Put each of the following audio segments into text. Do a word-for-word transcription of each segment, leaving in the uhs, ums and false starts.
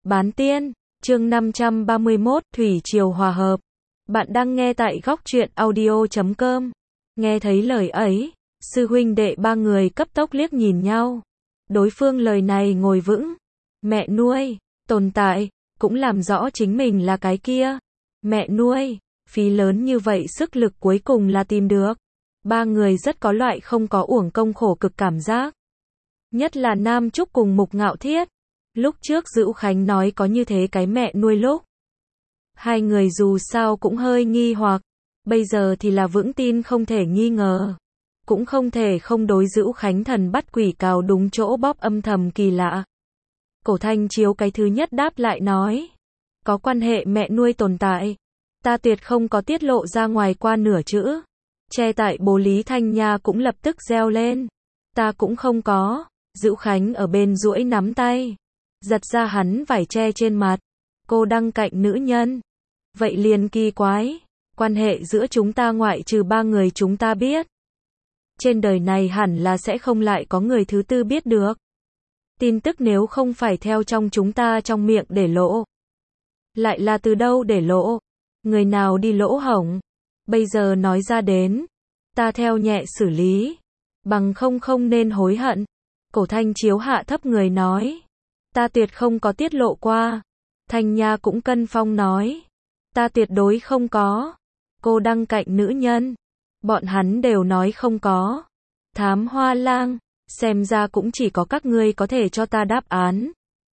Bán tiên, chương năm trăm ba mươi mốt, Thủy Triều Hòa Hợp. Bạn đang nghe tại góc truyện audio chấm com. Nghe thấy lời ấy, sư huynh đệ ba người cấp tốc liếc nhìn nhau. Đối phương lời này ngồi vững. Mẹ nuôi, tồn tại, cũng làm rõ chính mình là cái kia. Mẹ nuôi, phí lớn như vậy sức lực cuối cùng là tìm được. Ba người rất có loại không có uổng công khổ cực cảm giác. Nhất là Nam Trúc cùng Mục Ngạo Thiết. Lúc trước Dữu Khánh nói có như thế cái mẹ nuôi lúc. Hai người dù sao cũng hơi nghi hoặc. Bây giờ thì là vững tin không thể nghi ngờ. Cũng không thể không đối Dữu Khánh thần bắt quỷ cào đúng chỗ bóp âm thầm kỳ lạ. Cổ Thanh Chiếu cái thứ nhất đáp lại nói. Có quan hệ mẹ nuôi tồn tại. Ta tuyệt không có tiết lộ ra ngoài qua nửa chữ. Che tại bố Lý Thanh Nha cũng lập tức reo lên. Ta cũng không có. Dữu Khánh ở bên duỗi nắm tay. Giật ra hắn vải che trên mặt. Cô đang cạnh nữ nhân. Vậy liền kỳ quái. Quan hệ giữa chúng ta ngoại trừ ba người chúng ta biết. Trên đời này hẳn là sẽ không lại có người thứ tư biết được. Tin tức nếu không phải theo trong chúng ta trong miệng để lộ. Lại là từ đâu để lộ? Người nào đi lỗ hổng? Bây giờ nói ra đến. Ta theo nhẹ xử lý. Bằng không không nên hối hận. Cổ Thanh Chiếu hạ thấp người nói. Ta tuyệt không có tiết lộ qua. Thanh Nha cũng cân phong nói. Ta tuyệt đối không có. Cô đang cạnh nữ nhân. Bọn hắn đều nói không có. Thám Hoa Lang, xem ra cũng chỉ có các ngươi có thể cho ta đáp án.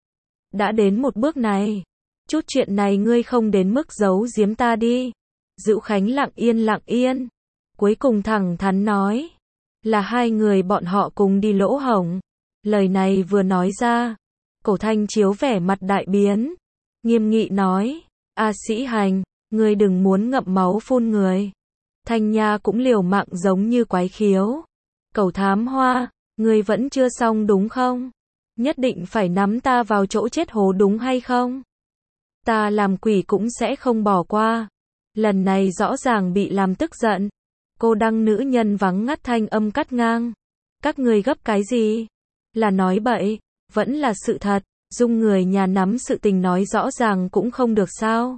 Đã đến một bước này. Chút chuyện này ngươi không đến mức giấu giếm ta đi. Dữu Khánh lặng yên lặng yên. Cuối cùng thẳng thắn nói. Là hai người bọn họ cùng đi lỗ hổng. Lời này vừa nói ra. Cổ Thanh Chiếu vẻ mặt đại biến. Nghiêm nghị nói. A Sĩ Hành, ngươi đừng muốn ngậm máu phun người. Thanh Nha cũng liều mạng giống như quái khiếu. Cẩu Thám Hoa, ngươi vẫn chưa xong đúng không? Nhất định phải nắm ta vào chỗ chết hố đúng hay không? Ta làm quỷ cũng sẽ không bỏ qua. Lần này rõ ràng bị làm tức giận. Cô đăng nữ nhân vắng ngắt thanh âm cắt ngang. Các ngươi gấp cái gì? Là nói bậy, vẫn là sự thật. Dung người nhà nắm sự tình nói rõ ràng cũng không được sao?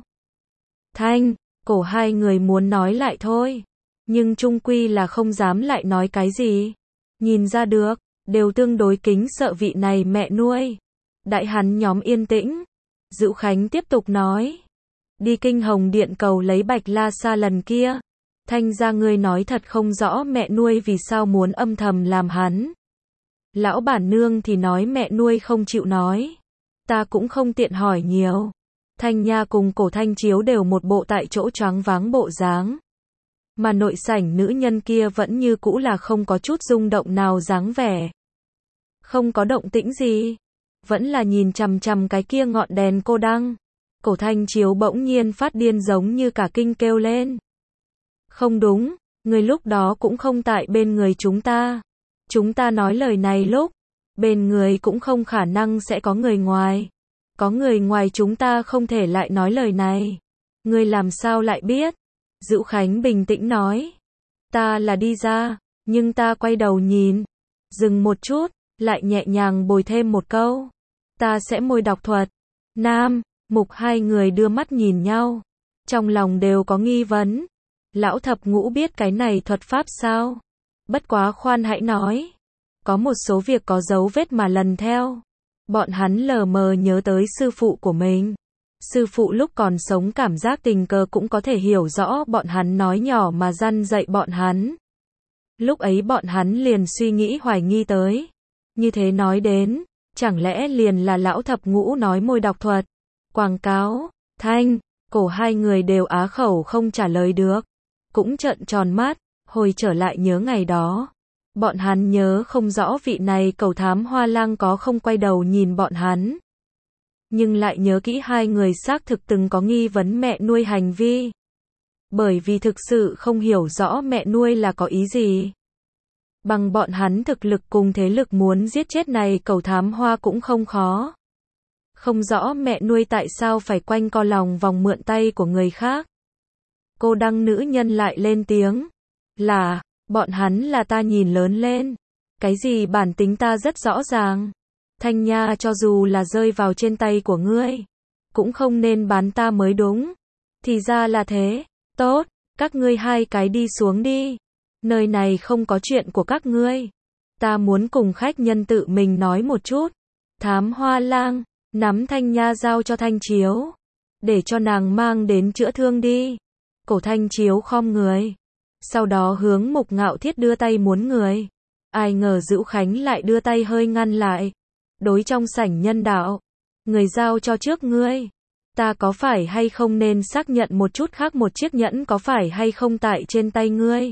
Thanh, cổ hai người muốn nói lại thôi. Nhưng chung quy là không dám lại nói cái gì. Nhìn ra được, đều tương đối kính sợ vị này mẹ nuôi. Đại hắn nhóm yên tĩnh. Dữu Khánh tiếp tục nói. Đi Kinh Hồng Điện cầu lấy Bạch La Sa lần kia. Thanh ra ngươi nói thật không rõ mẹ nuôi vì sao muốn âm thầm làm hắn. Lão bản nương thì nói mẹ nuôi không chịu nói. Ta cũng không tiện hỏi nhiều. Thanh Nha cùng Cổ Thanh Chiếu đều một bộ tại chỗ choáng váng bộ dáng. Mà nội sảnh nữ nhân kia vẫn như cũ là không có chút rung động nào dáng vẻ. Không có động tĩnh gì. Vẫn là nhìn chằm chằm cái kia ngọn đèn cô đăng. Cổ Thanh Chiếu bỗng nhiên phát điên giống như cả kinh kêu lên. Không đúng, người lúc đó cũng không tại bên người chúng ta. Chúng ta nói lời này lúc, bên người cũng không khả năng sẽ có người ngoài. Có người ngoài chúng ta không thể lại nói lời này. Người làm sao lại biết? Dữu Khánh bình tĩnh nói. Ta là đi ra, nhưng ta quay đầu nhìn. Dừng một chút, lại nhẹ nhàng bồi thêm một câu. Ta sẽ môi đọc thuật. Nam, Mục hai người đưa mắt nhìn nhau. Trong lòng đều có nghi vấn. Lão thập ngũ biết cái này thuật pháp sao? Bất quá khoan hãy nói. Có một số việc có dấu vết mà lần theo. Bọn hắn lờ mờ nhớ tới sư phụ của mình. Sư phụ lúc còn sống cảm giác tình cờ cũng có thể hiểu rõ bọn hắn nói nhỏ mà răn dạy bọn hắn. Lúc ấy bọn hắn liền suy nghĩ hoài nghi tới. Như thế nói đến, chẳng lẽ liền là lão thập ngũ nói môi đọc thuật. Quảng cáo, Thanh, cổ hai người đều á khẩu không trả lời được. Cũng trợn tròn mắt, hồi trở lại nhớ ngày đó. Bọn hắn nhớ không rõ vị này Cẩu Thám Hoa Lang có không quay đầu nhìn bọn hắn. Nhưng lại nhớ kỹ hai người xác thực từng có nghi vấn mẹ nuôi hành vi. Bởi vì thực sự không hiểu rõ mẹ nuôi là có ý gì. Bằng bọn hắn thực lực cùng thế lực muốn giết chết này Cẩu Thám Hoa cũng không khó. Không rõ mẹ nuôi tại sao phải quanh co lòng vòng mượn tay của người khác. Cô đăng nữ nhân lại lên tiếng. Là, bọn hắn là ta nhìn lớn lên. Cái gì bản tính ta rất rõ ràng. Thanh Nha cho dù là rơi vào trên tay của ngươi, cũng không nên bán ta mới đúng. Thì ra là thế, tốt, các ngươi hai cái đi xuống đi. Nơi này không có chuyện của các ngươi. Ta muốn cùng khách nhân tự mình nói một chút. Thám Hoa Lang, nắm Thanh Nha giao cho Thanh Chiếu. Để cho nàng mang đến chữa thương đi. Cổ Thanh Chiếu khom người. Sau đó hướng Mục Ngạo Thiết đưa tay muốn người. Ai ngờ Dữu Khánh lại đưa tay hơi ngăn lại. Đối trong sảnh nhân đạo. Người giao cho trước ngươi. Ta có phải hay không nên xác nhận một chút khác một chiếc nhẫn có phải hay không tại trên tay ngươi.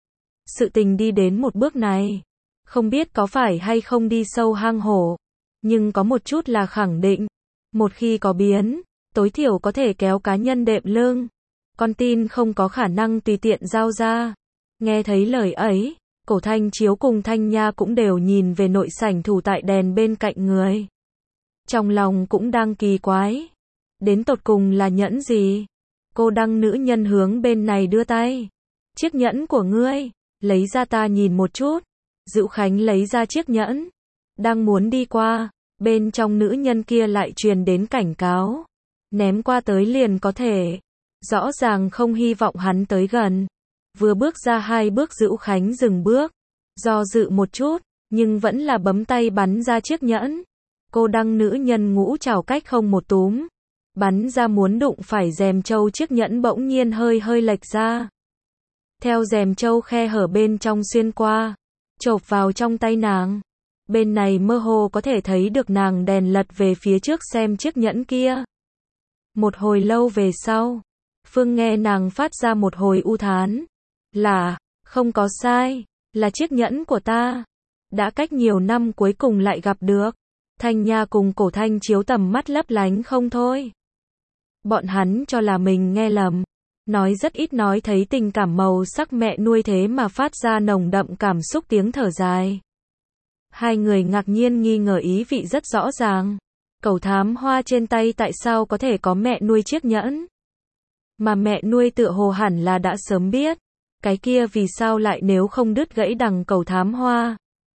Sự tình đi đến một bước này. Không biết có phải hay không đi sâu hang hổ. Nhưng có một chút là khẳng định. Một khi có biến, tối thiểu có thể kéo cá nhân đệm lưng. Con tin không có khả năng tùy tiện giao ra. Nghe thấy lời ấy, Cổ Thanh Chiếu cùng Thanh Nha cũng đều nhìn về nội sảnh thủ tại đèn bên cạnh người. Trong lòng cũng đang kỳ quái. Đến tột cùng là nhẫn gì? Cô đăng nữ nhân hướng bên này đưa tay. Chiếc nhẫn của ngươi, lấy ra ta nhìn một chút. Dữu Khánh lấy ra chiếc nhẫn. Đang muốn đi qua, bên trong nữ nhân kia lại truyền đến cảnh cáo. Ném qua tới liền có thể. Rõ ràng không hy vọng hắn tới gần. Vừa bước ra hai bước Dữu Khánh dừng bước. Do dự một chút, nhưng vẫn là bấm tay bắn ra chiếc nhẫn. Cô đăng nữ nhân ngũ trảo cách không một túm. Bắn ra muốn đụng phải rèm châu chiếc nhẫn bỗng nhiên hơi hơi lệch ra. Theo rèm châu khe hở bên trong xuyên qua. Chộp vào trong tay nàng. Bên này mơ hồ có thể thấy được nàng đèn lật về phía trước xem chiếc nhẫn kia. Một hồi lâu về sau. Phương nghe nàng phát ra một hồi u thán. Là, không có sai, là chiếc nhẫn của ta. Đã cách nhiều năm cuối cùng lại gặp được. Thanh Nha cùng Cổ Thanh Chiếu tầm mắt lấp lánh không thôi. Bọn hắn cho là mình nghe lầm. Nói rất ít nói thấy tình cảm màu sắc mẹ nuôi thế mà phát ra nồng đậm cảm xúc tiếng thở dài. Hai người ngạc nhiên nghi ngờ ý vị rất rõ ràng. Cẩu thám hoa trên tay tại sao có thể có mẹ nuôi chiếc nhẫn? Mà mẹ nuôi tựa hồ hẳn là đã sớm biết. Cái kia vì sao lại nếu không đứt gãy đằng cẩu thám hoa?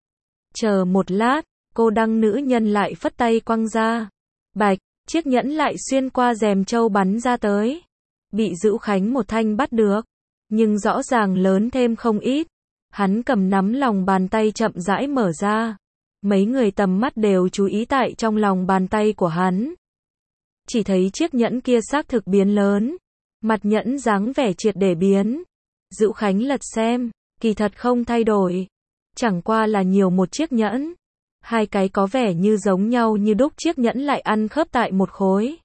Chờ một lát, cô đăng nữ nhân lại phất tay quăng ra. Bạch, chiếc nhẫn lại xuyên qua rèm châu bắn ra tới. Bị Dữu Khánh một thanh bắt được. Nhưng rõ ràng lớn thêm không ít. Hắn cầm nắm lòng bàn tay chậm rãi mở ra. Mấy người tầm mắt đều chú ý tại trong lòng bàn tay của hắn. Chỉ thấy chiếc nhẫn kia xác thực biến lớn. Mặt nhẫn dáng vẻ triệt để biến. Dữu Khánh lật xem, kỳ thật không thay đổi. Chẳng qua là nhiều một chiếc nhẫn. Hai cái có vẻ như giống nhau như đúc chiếc nhẫn lại ăn khớp tại một khối.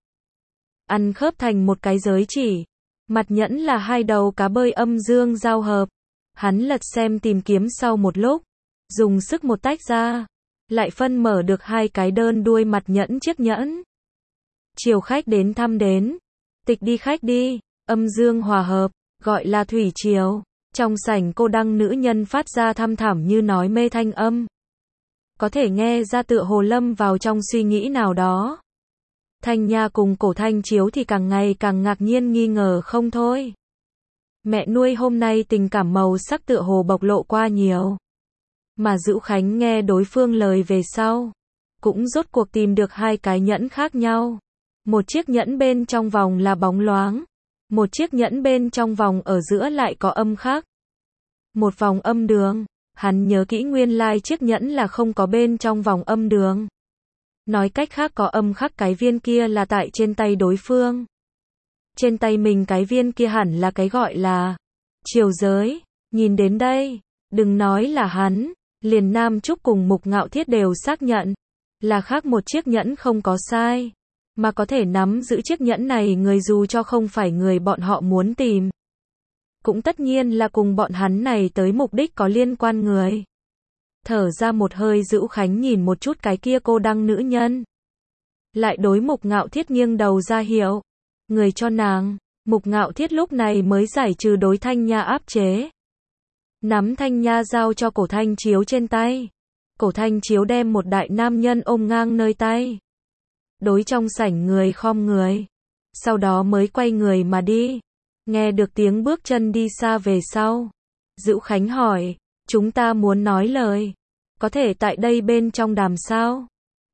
Ăn khớp thành một cái giới chỉ. Mặt nhẫn là hai đầu cá bơi âm dương giao hợp. Hắn lật xem tìm kiếm sau một lúc. Dùng sức một tách ra. Lại phân mở được hai cái đơn đuôi mặt nhẫn chiếc nhẫn. Chiều khách đến thăm đến. Tịch đi khách đi. Âm dương hòa hợp. Gọi là thủy triều. Trong sảnh cô đăng nữ nhân phát ra thăm thẳm như nói mê thanh âm. Có thể nghe ra tựa hồ lâm vào trong suy nghĩ nào đó. Thanh Nha cùng Cổ Thanh Chiếu thì càng ngày càng ngạc nhiên nghi ngờ không thôi. Mẹ nuôi hôm nay tình cảm màu sắc tựa hồ bộc lộ qua nhiều. Mà Dữu Khánh nghe đối phương lời về sau. Cũng rốt cuộc tìm được hai cái nhẫn khác nhau. Một chiếc nhẫn bên trong vòng là bóng loáng. Một chiếc nhẫn bên trong vòng ở giữa lại có âm khắc. Một vòng âm đường. Hắn nhớ kỹ nguyên lai like chiếc nhẫn là không có bên trong vòng âm đường. Nói cách khác có âm khắc cái viên kia là tại trên tay đối phương. Trên tay mình cái viên kia hẳn là cái gọi là chiều giới. Nhìn đến đây, đừng nói là hắn, liền Nam Trúc cùng Mục Ngạo Thiết đều xác nhận. Là khác một chiếc nhẫn không có sai. Mà có thể nắm giữ chiếc nhẫn này người dù cho không phải người bọn họ muốn tìm. Cũng tất nhiên là cùng bọn hắn này tới mục đích có liên quan người. Thở ra một hơi Dữu Khánh nhìn một chút cái kia cô đăng nữ nhân. Lại đối Mục Ngạo Thiết nghiêng đầu ra hiệu. Người cho nàng. Mục Ngạo Thiết lúc này mới giải trừ đối Thanh Nha áp chế. Nắm Thanh Nha giao cho Cổ Thanh Chiếu trên tay. Cổ Thanh Chiếu đem một đại nam nhân ôm ngang nơi tay. Đối trong sảnh người khom người. Sau đó mới quay người mà đi. Nghe được tiếng bước chân đi xa về sau. Dữu Khánh hỏi. Chúng ta muốn nói lời. Có thể tại đây bên trong đàm sao?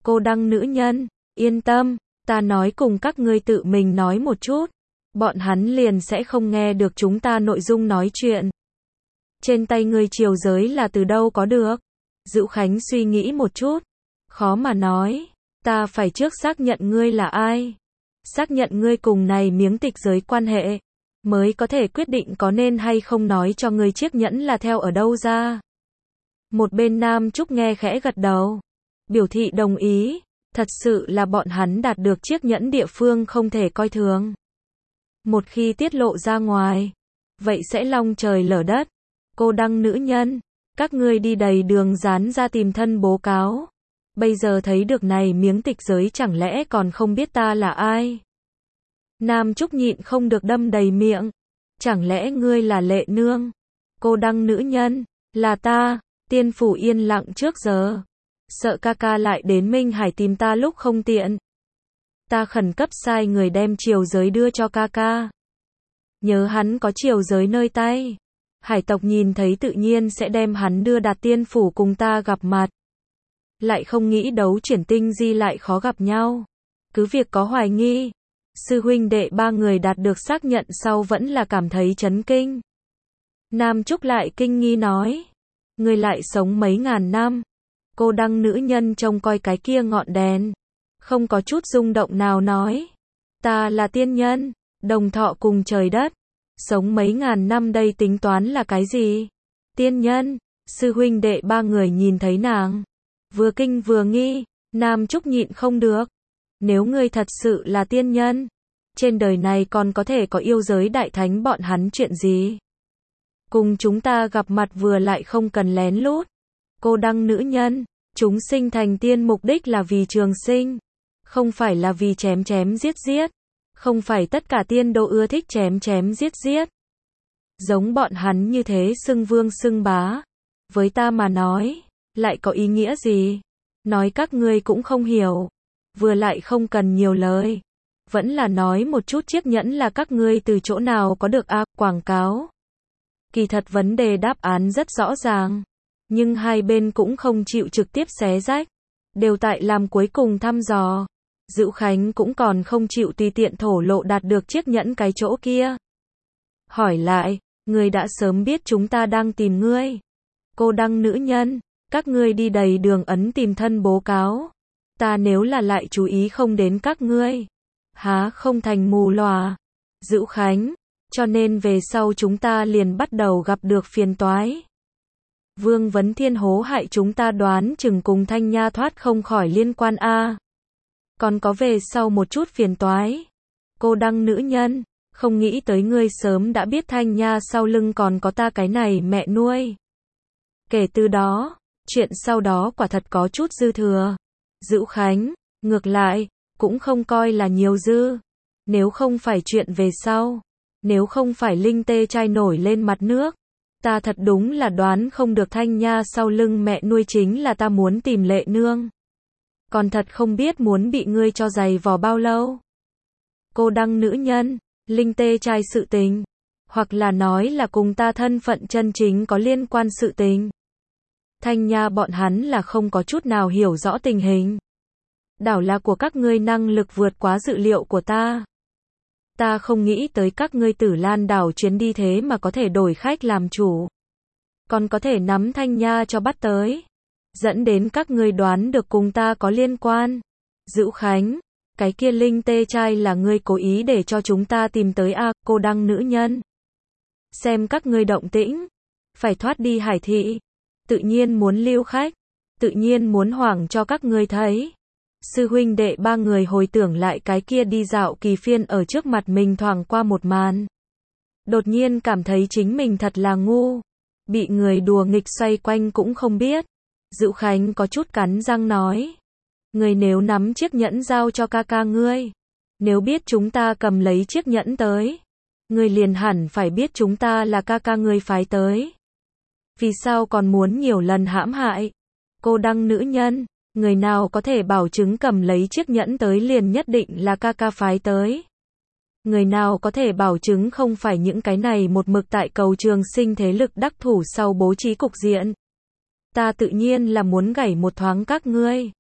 Cô đăng nữ nhân, yên tâm, ta nói cùng các ngươi tự mình nói một chút. Bọn hắn liền sẽ không nghe được chúng ta nội dung nói chuyện. Trên tay ngươi triều giới là từ đâu có được? Dữu Khánh suy nghĩ một chút. Khó mà nói. Ta phải trước xác nhận ngươi là ai. Xác nhận ngươi cùng này miếng tịch giới quan hệ. Mới có thể quyết định có nên hay không nói cho ngươi chiếc nhẫn là theo ở đâu ra. Một bên Nam Trúc nghe khẽ gật đầu. Biểu thị đồng ý. Thật sự là bọn hắn đạt được chiếc nhẫn địa phương không thể coi thường. Một khi tiết lộ ra ngoài. Vậy sẽ long trời lở đất. Cô đăng nữ nhân. Các ngươi đi đầy đường dán ra tìm thân bố cáo. Bây giờ thấy được này miếng tịch giới chẳng lẽ còn không biết ta là ai? Nam Trúc nhịn không được đâm đầy miệng. Chẳng lẽ ngươi là Lệ Nương? Cô đăng nữ nhân. Là ta. Tiên phủ yên lặng trước giờ. Sợ ca ca lại đến Minh Hải tìm ta lúc không tiện. Ta khẩn cấp sai người đem triều giới đưa cho ca ca. Nhớ hắn có triều giới nơi tay. Hải tộc nhìn thấy tự nhiên sẽ đem hắn đưa đạt tiên phủ cùng ta gặp mặt. Lại không nghĩ đấu chuyển tinh di lại khó gặp nhau. Cứ việc có hoài nghi. Sư huynh đệ ba người đạt được xác nhận sau vẫn là cảm thấy chấn kinh. Nam Trúc lại kinh nghi nói. Người lại sống mấy ngàn năm. Cô đăng nữ nhân trông coi cái kia ngọn đèn. Không có chút rung động nào nói. Ta là tiên nhân. Đồng thọ cùng trời đất. Sống mấy ngàn năm đây tính toán là cái gì? Tiên nhân. Sư huynh đệ ba người nhìn thấy nàng. Vừa kinh vừa nghi. Nam Trúc nhịn không được. Nếu ngươi thật sự là tiên nhân. Trên đời này còn có thể có yêu giới đại thánh bọn hắn chuyện gì? Cùng chúng ta gặp mặt vừa lại không cần lén lút. Cô đăng nữ nhân. Chúng sinh thành tiên mục đích là vì trường sinh. Không phải là vì chém chém giết giết. Không phải tất cả tiên đô ưa thích chém chém giết giết. Giống bọn hắn như thế xưng vương xưng bá. Với ta mà nói, lại có ý nghĩa gì? Nói các ngươi cũng không hiểu. Vừa lại không cần nhiều lời. Vẫn là nói một chút chiếc nhẫn là các ngươi từ chỗ nào có được à, quảng cáo. Kỳ thật vấn đề đáp án rất rõ ràng. Nhưng hai bên cũng không chịu trực tiếp xé rách. Đều tại làm cuối cùng thăm dò. Dữu Khánh cũng còn không chịu tùy tiện thổ lộ đạt được chiếc nhẫn cái chỗ kia. Hỏi lại, ngươi đã sớm biết chúng ta đang tìm ngươi. Cô đăng nữ nhân, các ngươi đi đầy đường ấn tìm thân bố cáo. Ta nếu là lại chú ý không đến các ngươi. Há không thành mù lòa. Dữu Khánh, cho nên về sau chúng ta liền bắt đầu gặp được phiền toái. Vương Vấn Thiên hố hại chúng ta đoán chừng cùng Thanh Nha thoát không khỏi liên quan a. Còn có về sau một chút phiền toái. Cô đăng nữ nhân, không nghĩ tới ngươi sớm đã biết Thanh Nha sau lưng còn có ta cái này mẹ nuôi. Kể từ đó, chuyện sau đó quả thật có chút dư thừa. Dữu Khánh, ngược lại, cũng không coi là nhiều dư. Nếu không phải chuyện về sau, nếu không phải linh tê trai nổi lên mặt nước, ta thật đúng là đoán không được Thanh Nha sau lưng mẹ nuôi chính là ta muốn tìm Lệ Nương. Còn thật không biết muốn bị ngươi cho giày vò bao lâu. Cô đăng nữ nhân, linh tê trai sự tình, hoặc là nói là cùng ta thân phận chân chính có liên quan sự tình. Thanh Nha bọn hắn là không có chút nào hiểu rõ tình hình. Đảo là của các ngươi năng lực vượt quá dự liệu của ta. Ta không nghĩ tới các ngươi Tử Lan đảo chuyến đi thế mà có thể đổi khách làm chủ. Còn có thể nắm Thanh Nha cho bắt tới. Dẫn đến các ngươi đoán được cùng ta có liên quan. Dữu Khánh, cái kia linh tê trai là ngươi cố ý để cho chúng ta tìm tới a, à, cô đăng nữ nhân. Xem các ngươi động tĩnh, phải thoát đi Hải thị, tự nhiên muốn lưu khách, tự nhiên muốn hoảng cho các ngươi thấy. Sư huynh đệ ba người hồi tưởng lại cái kia đi dạo kỳ phiên ở trước mặt mình thoảng qua một màn. Đột nhiên cảm thấy chính mình thật là ngu, bị người đùa nghịch xoay quanh cũng không biết. Dữu Khánh có chút cắn răng nói. Người nếu nắm chiếc nhẫn giao cho ca ca ngươi. Nếu biết chúng ta cầm lấy chiếc nhẫn tới. Ngươi liền hẳn phải biết chúng ta là ca ca ngươi phái tới. Vì sao còn muốn nhiều lần hãm hại? Cô đăng nữ nhân. Người nào có thể bảo chứng cầm lấy chiếc nhẫn tới liền nhất định là ca ca phái tới? Người nào có thể bảo chứng không phải những cái này một mực tại cầu trường sinh thế lực đắc thủ sau bố trí cục diện? Ta tự nhiên là muốn gảy một thoáng các ngươi.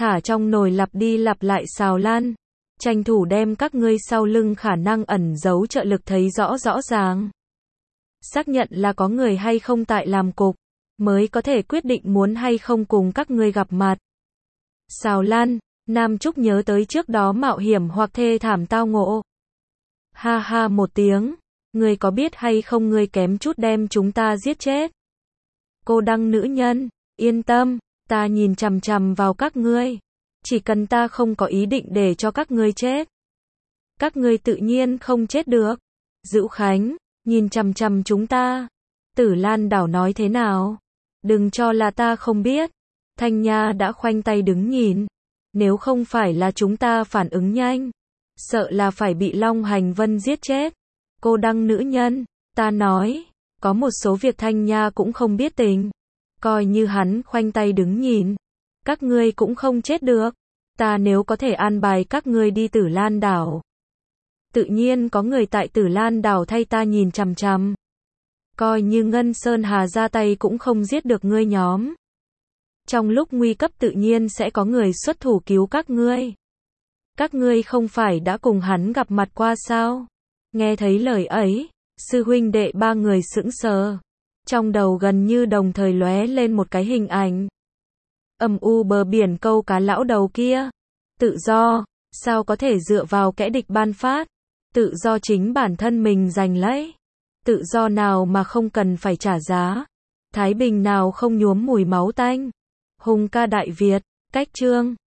thả trong nồi lặp đi lặp lại xào lan, tranh thủ đem các ngươi sau lưng khả năng ẩn giấu trợ lực thấy rõ rõ ràng. Xác nhận là có người hay không tại làm cục, mới có thể quyết định muốn hay không cùng các ngươi gặp mặt. Xào lan, Nam Trúc nhớ tới trước đó mạo hiểm hoặc thê thảm tao ngộ. Ha ha một tiếng, ngươi có biết hay không ngươi kém chút đem chúng ta giết chết. Cô Đăng nữ nhân, yên tâm, ta nhìn chằm chằm vào các ngươi. Chỉ cần ta không có ý định để cho các ngươi chết, các ngươi tự nhiên không chết được. Dữu Khánh, nhìn chằm chằm chúng ta. Tử Lan Đảo nói thế nào? Đừng cho là ta không biết. Thanh Nha đã khoanh tay đứng nhìn. Nếu không phải là chúng ta phản ứng nhanh, sợ là phải bị Long Hành Vân giết chết. Cô Đăng nữ nhân, ta nói, có một số việc Thanh Nha cũng không biết tình. Coi như hắn khoanh tay đứng nhìn, các ngươi cũng không chết được. Ta nếu có thể an bài các ngươi đi Tử Lan Đảo, tự nhiên có người tại Tử Lan Đảo thay ta nhìn chằm chằm. Coi như Ngân Sơn Hà ra tay cũng không giết được ngươi nhóm. Trong lúc nguy cấp tự nhiên sẽ có người xuất thủ cứu các ngươi. Các ngươi không phải đã cùng hắn gặp mặt qua sao? Nghe thấy lời ấy, sư huynh đệ ba người sững sờ. Trong đầu gần như đồng thời lóe lên một cái hình ảnh. Âm u bờ biển câu cá lão đầu kia. Tự do, sao có thể dựa vào kẻ địch ban phát? Tự do chính bản thân mình giành lấy. Tự do nào mà không cần phải trả giá? Thái bình nào không nhuốm mùi máu tanh? Hùng ca Đại Việt, cách chương